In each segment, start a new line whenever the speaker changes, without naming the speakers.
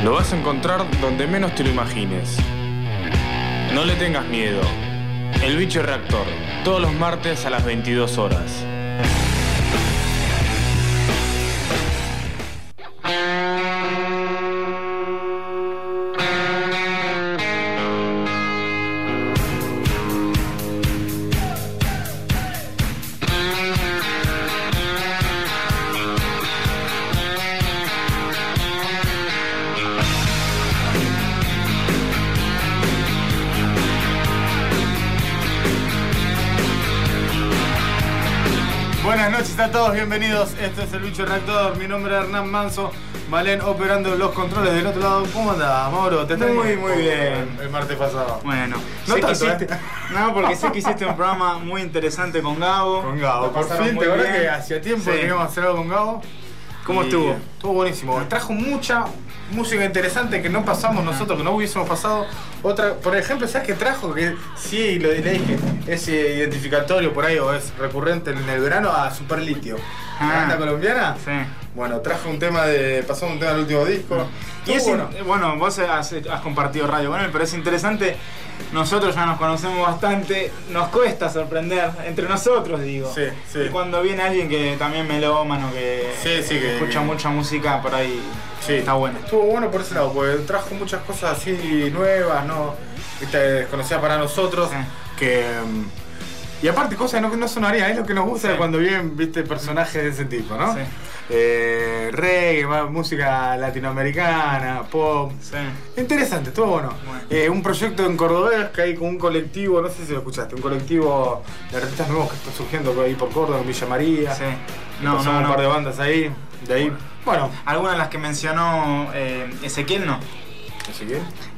Lo vas a encontrar donde menos te lo imagines. No le tengas miedo. El Bicho Reactor, todos los martes a las 22 horas.
Buenas noches a todos, bienvenidos. Esto es el Bicho Reactor. Mi nombre es Hernán Manso. Malén operando los controles del otro lado. ¿Cómo andás, Mauro? ¿Te
Muy bien.
El martes pasado.
Bueno,
No
sé que
tanto,
hiciste, no, porque sé que hiciste un programa muy interesante con Gabo.
Con Gabo. Por fin, ¿te acordás que hacía tiempo que íbamos a hacer algo con Gabo?
¿Cómo estuvo?
Estuvo buenísimo. Trajo mucha música interesante que no pasamos nosotros, que no hubiésemos pasado. Otra, por ejemplo, ¿sabes qué trajo? Que sí, le dije, es identificatorio por ahí o es recurrente en el verano a Super Litio. ¿La banda colombiana?
Sí.
Bueno, trajo un tema pasamos un tema del último disco.
Y es bueno, vos has compartido Radio con él, pero es interesante. Nosotros ya nos conocemos bastante, nos cuesta sorprender entre nosotros, digo.
Sí, sí.
Y cuando viene alguien que también melómano, que
que
escucha mucha música por ahí,
sí,
está bueno.
Estuvo bueno por ese lado, porque trajo muchas cosas así nuevas, ¿no? Desconocidas para nosotros,
Sí.
que... Y aparte cosas que no sonarían, es lo que nos gusta
Sí.
cuando vienen, viste, personajes de ese tipo, ¿no?
Sí.
Reggae, música latinoamericana, pop.
Sí.
Interesante, estuvo bueno. Un proyecto en cordobés que hay con un colectivo, no sé si lo escuchaste, un colectivo de artistas nuevos que está surgiendo ahí por Córdoba, en Villa María.
Sí.
Pasamos un par de bandas ahí, de ahí. Bueno.
Algunas de las que mencionó Ezequiel, no.
¿Ezequiel?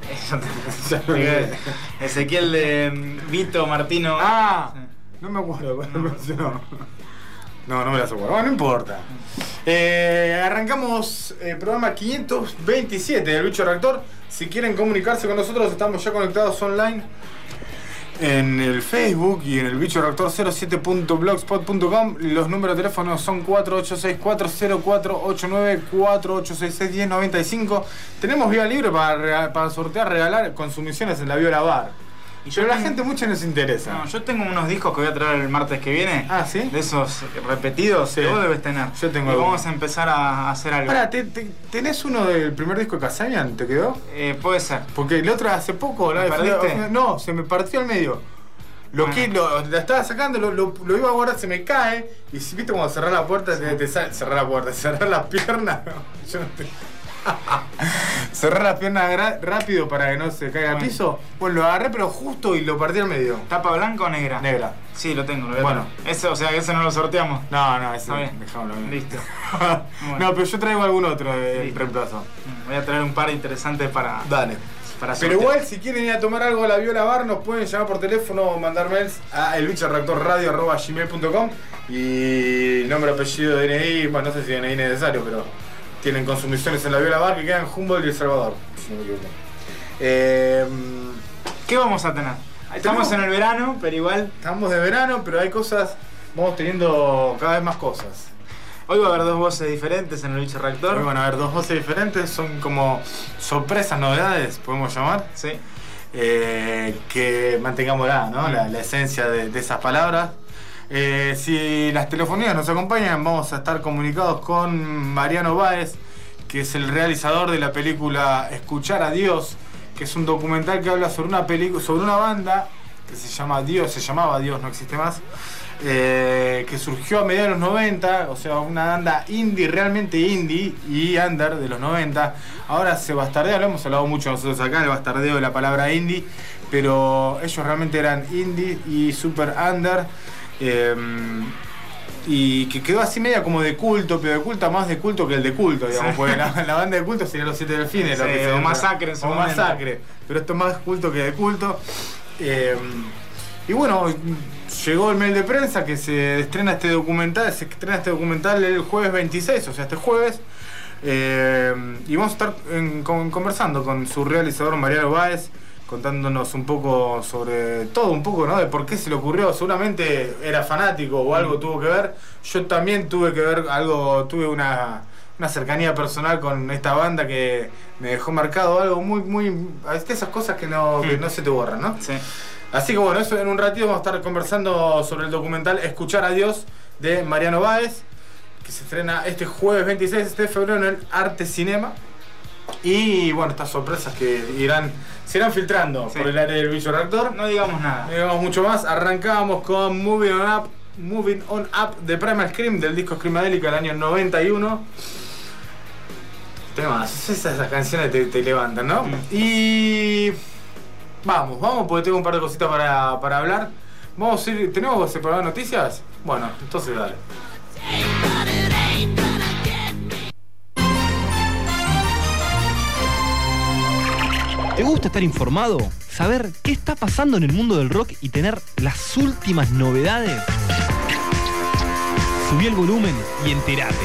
Ezequiel de Vito, Martino.
Ah,
Sí.
no me acuerdo cuando mencionó. No me las acuerdo. Bueno, no importa. Arrancamos el programa 527 del Bicho Reactor. Si quieren comunicarse con nosotros, estamos ya conectados online en el Facebook y en el bichoreactor07.blogspot.com. Los números de teléfono son 48640489, 48661095. Tenemos vía libre para sortear, regalar consumiciones en la Viola Bar. Pero la gente mucho nos interesa.
No, yo tengo unos discos que voy a traer el martes que viene.
Ah, ¿sí?
De esos repetidos,
Sí.
que vos debes tener.
Yo tengo
Y
alguno.
vamos a empezar a hacer algo.
Pará, ¿tenés uno del primer disco de Casabian? ¿Te quedó?
Puede ser.
Porque el otro hace poco,
¿Lo perdiste?
No, se me partió al medio. Lo estaba sacando, lo iba a guardar, se me cae. Y si viste cuando cerrar la puerta, te sale. Cerrar la puerta, cerrar las piernas. Yo no te... cerrar las piernas rápido para que no se caiga al piso. Bueno, lo agarré, pero justo y lo partí al medio.
¿Tapa blanca o negra?
Negra.
Sí, lo tengo, lo voy a
Bueno.
traer. Ese, o sea, que ese no lo sorteamos.
No, ese
Está bien.
dejámoslo bien.
Listo.
No, pero yo traigo algún otro en
Listo.
reemplazo.
Voy a traer un par interesantes para
Dale.
sortear.
Pero igual, si quieren ir a tomar algo a la Viola Bar, nos pueden llamar por teléfono o mandar mails a elbichoreactorradio@gmail.com y nombre, apellido, DNI, bueno, no sé si DNI es necesario, pero tienen consumiciones en la Viola Bar que quedan en Humboldt y El Salvador, si no me equivoco.
¿Qué vamos a tener? Estamos en el verano, pero igual.
Estamos de verano, pero hay cosas, vamos teniendo cada vez más cosas.
Hoy va a haber dos voces diferentes en el Bicho Reactor.
Hoy van a haber dos voces diferentes, son como sorpresas, novedades, podemos llamar.
Sí.
Que mantengámosla, ¿no? La esencia de esas palabras. Si las telefonías nos acompañan, vamos a estar comunicados con Mariano Báez, que es el realizador de la película Escuchar a Dios, que es un documental que habla sobre una banda que se llamaba Dios, no existe más, que surgió a mediados de los 90, o sea, una banda indie, realmente indie y under de los 90. Ahora se bastardea, lo hemos hablado mucho nosotros acá, el bastardeo de la palabra indie, pero ellos realmente eran indie y super under. Y que quedó así media como de culto, pero de culto más de culto que el de culto, digamos,
Sí.
porque la banda de culto sería Los Siete Delfines,
Sí, o Masacre en su momento.
Masacre, pero esto es más culto que de culto. Y bueno, llegó el mail de prensa que se estrena este documental el jueves 26, o sea, este jueves. Y vamos a estar conversando con su realizador Mariano Báez, contándonos un poco sobre todo, un poco, ¿no? De por qué se le ocurrió. Seguramente era fanático o algo tuvo que ver. Yo también tuve que ver algo, tuve una una cercanía personal con esta banda que me dejó marcado algo muy... esas cosas que no se te borran, ¿no?
Sí.
Así que bueno, eso en un ratito vamos a estar conversando sobre el documental Escuchar a Dios de Mariano Báez, que se estrena este jueves 26 de febrero en el Arte Cinema. Y bueno, estas sorpresas que se irán filtrando por el área del bicho reactor.
No digamos nada.
No digamos mucho más. Arrancamos con Moving On Up de Primal Scream, del disco Screamadélica del año 91. Temas, esas canciones te levantan, ¿no? Y vamos, porque tengo un par de cositas para hablar. Vamos a ir, ¿tenemos separado noticias? Bueno, entonces dale.
¿Te gusta estar informado? ¿Saber qué está pasando en el mundo del rock y tener las últimas novedades? Subí el volumen y entérate.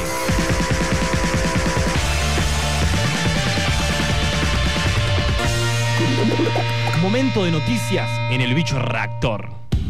Momento de noticias en el bicho reactor.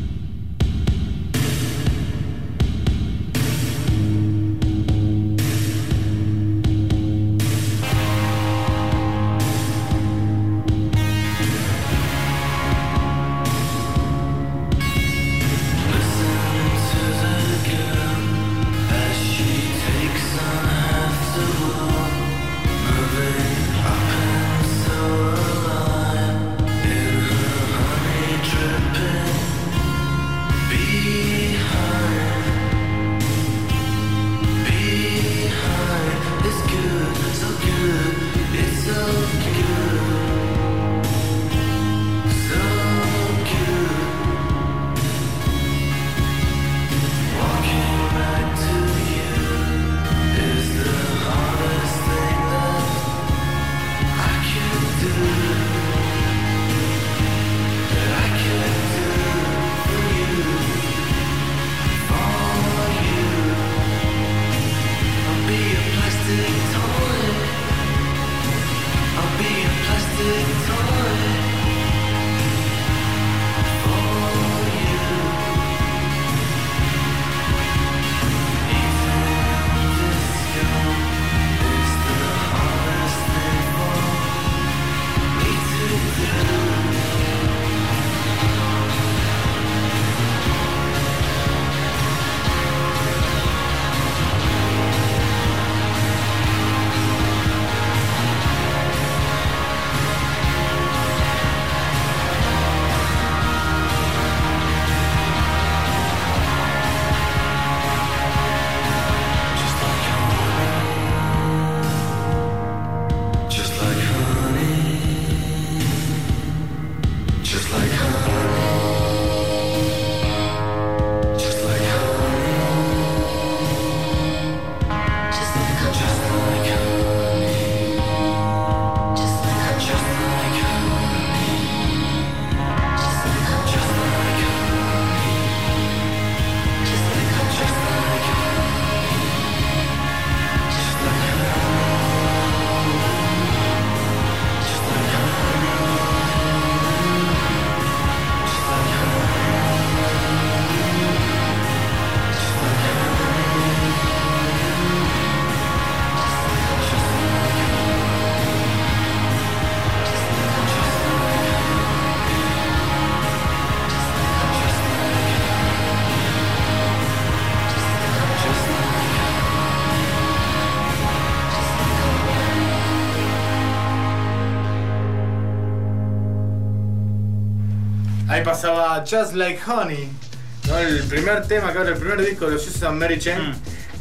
Ahí pasaba Just Like Honey, ¿no? El primer tema que abre el primer disco de los Jesus and Mary Chain.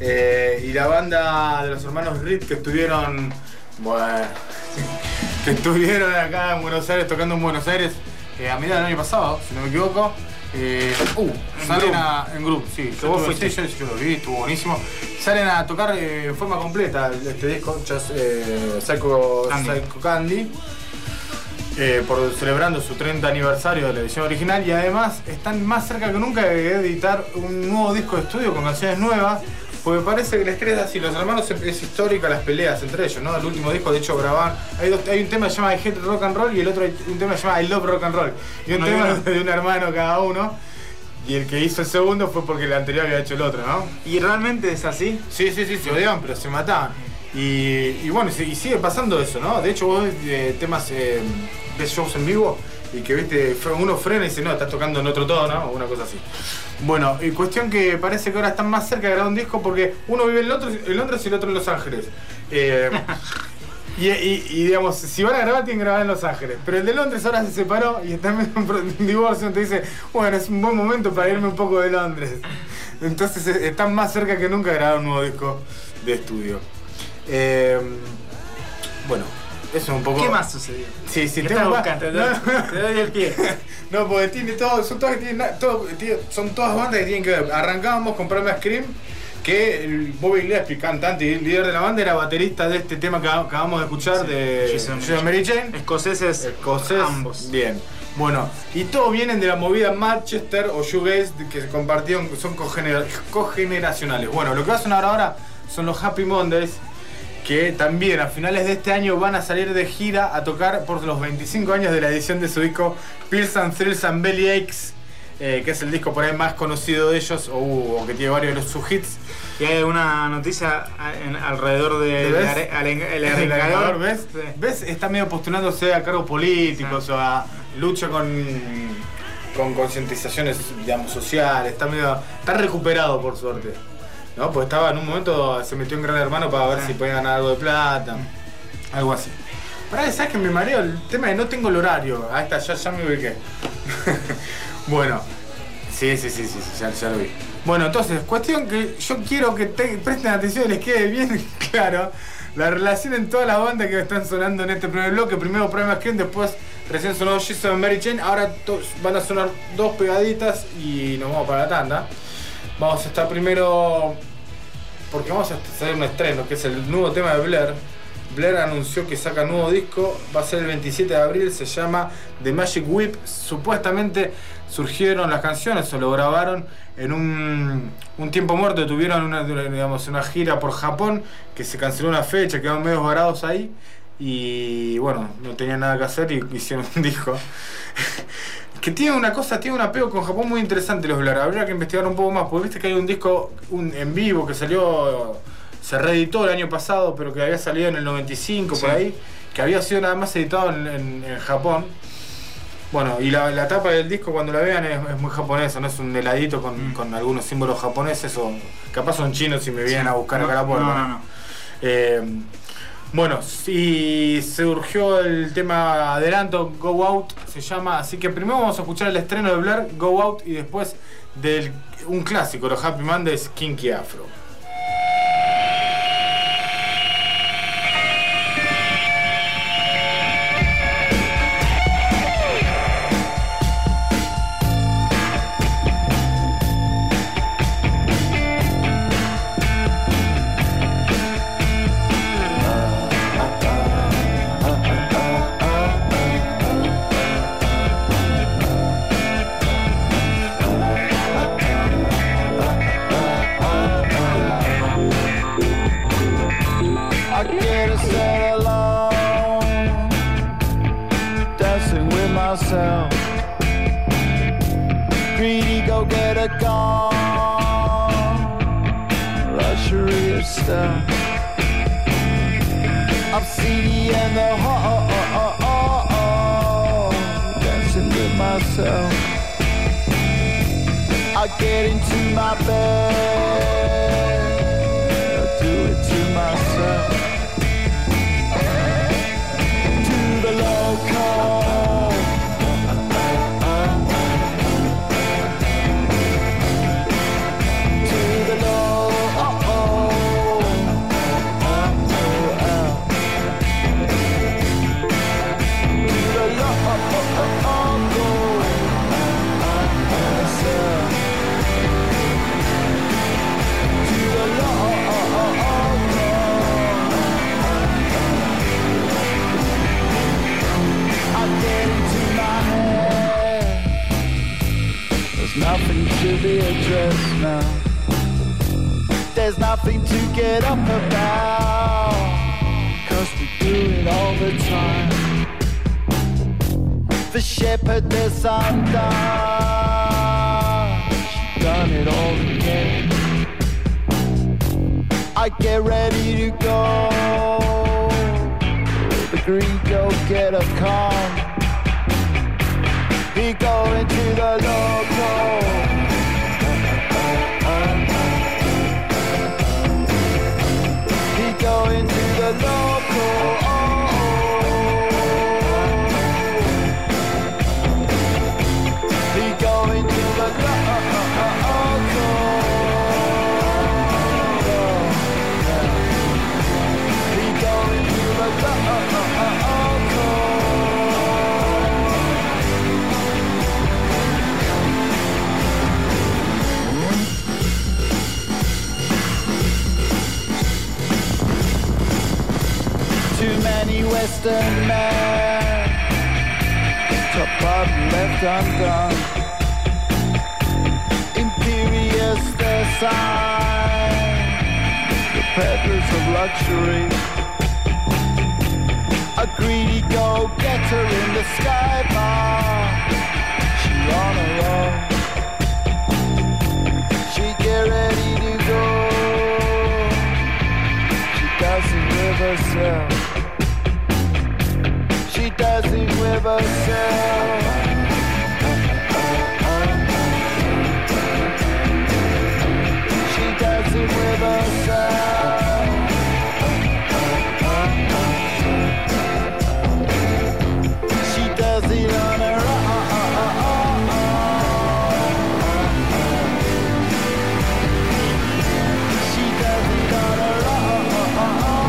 Y la banda de los hermanos Reed que estuvieron, bueno, que estuvieron acá en Buenos Aires, tocando en Buenos Aires a mediados del año pasado, si no me equivoco. Salen en grupo, sí. Yo lo vi, estuvo buenísimo. Salen a tocar en forma completa este disco, Psycho Candy. Celebrando su 30 aniversario de la edición original, y además están más cerca que nunca de editar un nuevo disco de estudio con canciones nuevas, porque parece que la estrella es así. Los hermanos es histórica las peleas entre ellos, ¿no? El último disco, de hecho, grababan. Hay un tema que se llama I Hate Rock and Roll y el otro un tema que se llama I Love Rock and Roll. Y un tema de un hermano cada uno. Y el que hizo el segundo fue porque el anterior había hecho el otro, ¿no?
¿Y realmente es así?
Sí, se odiaban, pero se mataban. Y bueno, y sigue pasando eso, ¿no? De hecho, vos temas ves shows en vivo y que viste, uno frena y dice, no, estás tocando en otro tono, o una cosa así. Bueno, y cuestión que parece que ahora están más cerca de grabar un disco porque uno vive en Londres y el otro en Los Ángeles. Y digamos, si van a grabar, tienen que grabar en Los Ángeles. Pero el de Londres ahora se separó y está en divorcio. Entonces dice, bueno, es un buen momento para irme un poco de Londres. Entonces están más cerca que nunca de grabar un nuevo disco de estudio. Bueno, eso es un poco...
¿Qué más sucedió?
Sí, sí,
¿Qué
tengo
estás buscando? Te doy el pie.
No, porque tiene todo, son todas bandas que tienen que ver. Arrancábamos con Primal Scream, que el Bobby Gillespie, cantante y líder de la banda, era baterista de este tema que acabamos de escuchar, sí, de Jason Mary Chain.
Escoceses ambos.
Bien. Bueno, y todos vienen de la movida Manchester o Shoegaze que se compartieron, son cogeneracionales. Bueno, lo que va a sonar ahora son los Happy Mondays, que también a finales de este año van a salir de gira a tocar por los 25 años de la edición de su disco Pills and Thrills and Bellyaches, que es el disco por ahí más conocido de ellos, o que tiene varios de sus hits.
Y hay una noticia alrededor del
arreglador, ¿ves? Sí. ¿Ves? Está medio postulándose a cargos políticos, sí, o a lucha con concientizaciones, digamos, sociales. Está recuperado, por suerte, ¿no? Pues estaba en un momento, se metió en Gran Hermano para ver si podía ganar algo de plata, algo así. Pará, ¿sabes que me mareo el tema de no tengo el horario? Ahí está, ya me ubiqué. Bueno, sí, ya lo vi. Bueno, entonces, cuestión que yo quiero que presten atención y les quede bien claro la relación en todas las bandas que están sonando en este primer bloque. Primero Primal Scream, después recién sonó Jason Mary Chain, ahora van a sonar dos pegaditas y nos vamos para la tanda. Vamos a estar primero, porque vamos a hacer un estreno, que es el nuevo tema de Blair. Blair anunció que saca nuevo disco, va a ser el 27 de abril, se llama The Magic Whip. Supuestamente surgieron las canciones o lo grabaron en un tiempo muerto. Tuvieron una gira por Japón, que se canceló una fecha, quedaron medio varados ahí y bueno, no tenían nada que hacer y hicieron un disco que tiene un apego con Japón muy interesante. Los Blair, habría que investigar un poco más, porque viste que hay un disco en vivo que salió, se reeditó el año pasado, pero que había salido en el 95, sí, por ahí, que había sido nada más editado en Japón. Bueno, y la tapa del disco, cuando la vean, es muy japonesa, no es un heladito con algunos símbolos japoneses, o capaz son chinos y me vienen a buscar acá a la puerta.
No.
Bueno, y surgió el tema adelanto, Go Out se llama, así que primero vamos a escuchar el estreno de Blair, Go Out, y después un clásico, los Happy Mondays, Kinky Afro.
Greedy go-getter gone, luxury of stuff. I'm seedy and the dancing with myself. I get into my bed, I do it to myself. To the local. Nothing to be addressed now. There's nothing to get up about, 'cause we do it all the time. The shepherdess undone, she's done it all again. I get ready to go. The green go-getter come. Be going to the local. Be going to the local. Be going to the local. Too many Western men, top part left undone. Imperious their sign, the peddlers of luxury. A greedy go-getter in the sky bar. She on her own. She get ready to go. She does it with herself. She does it with herself. She does it with herself. Does it on her own. She does it on her own.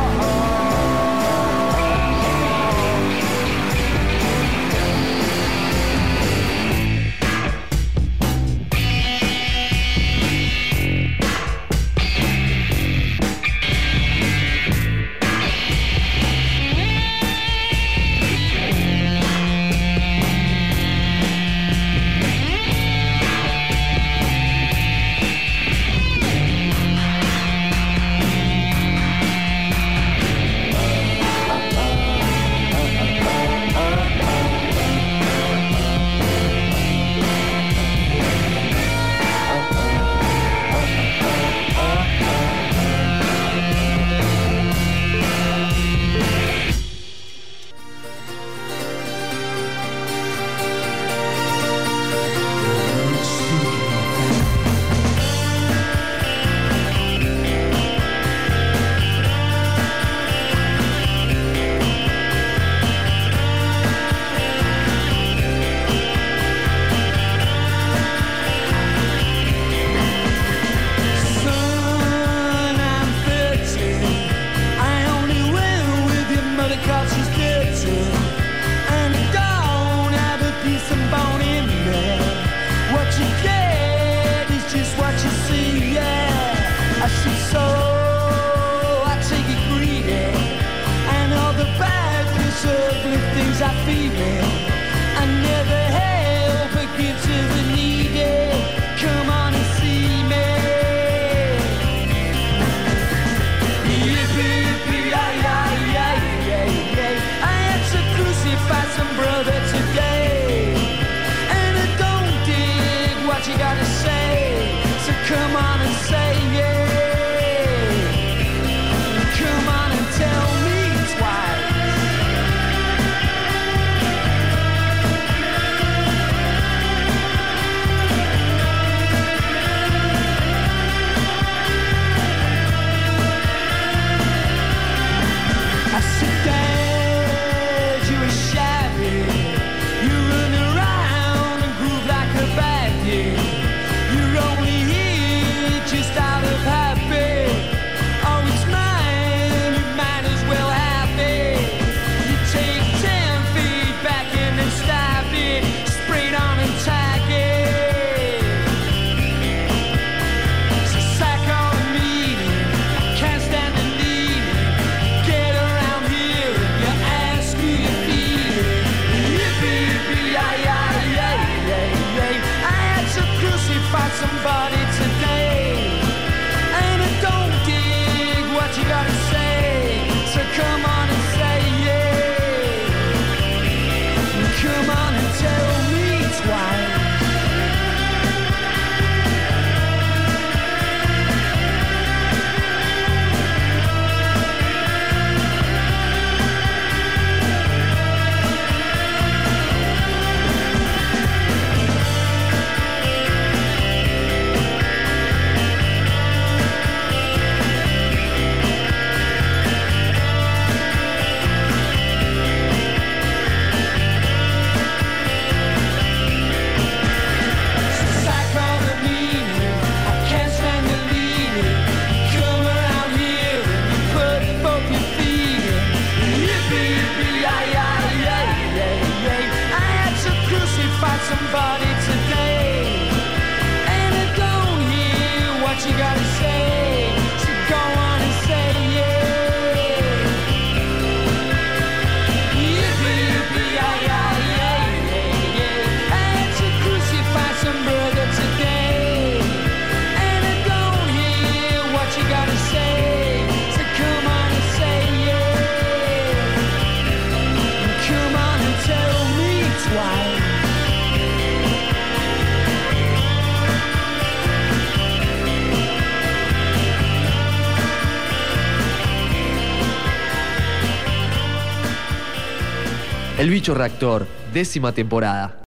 El Bicho Reactor, 10ª temporada.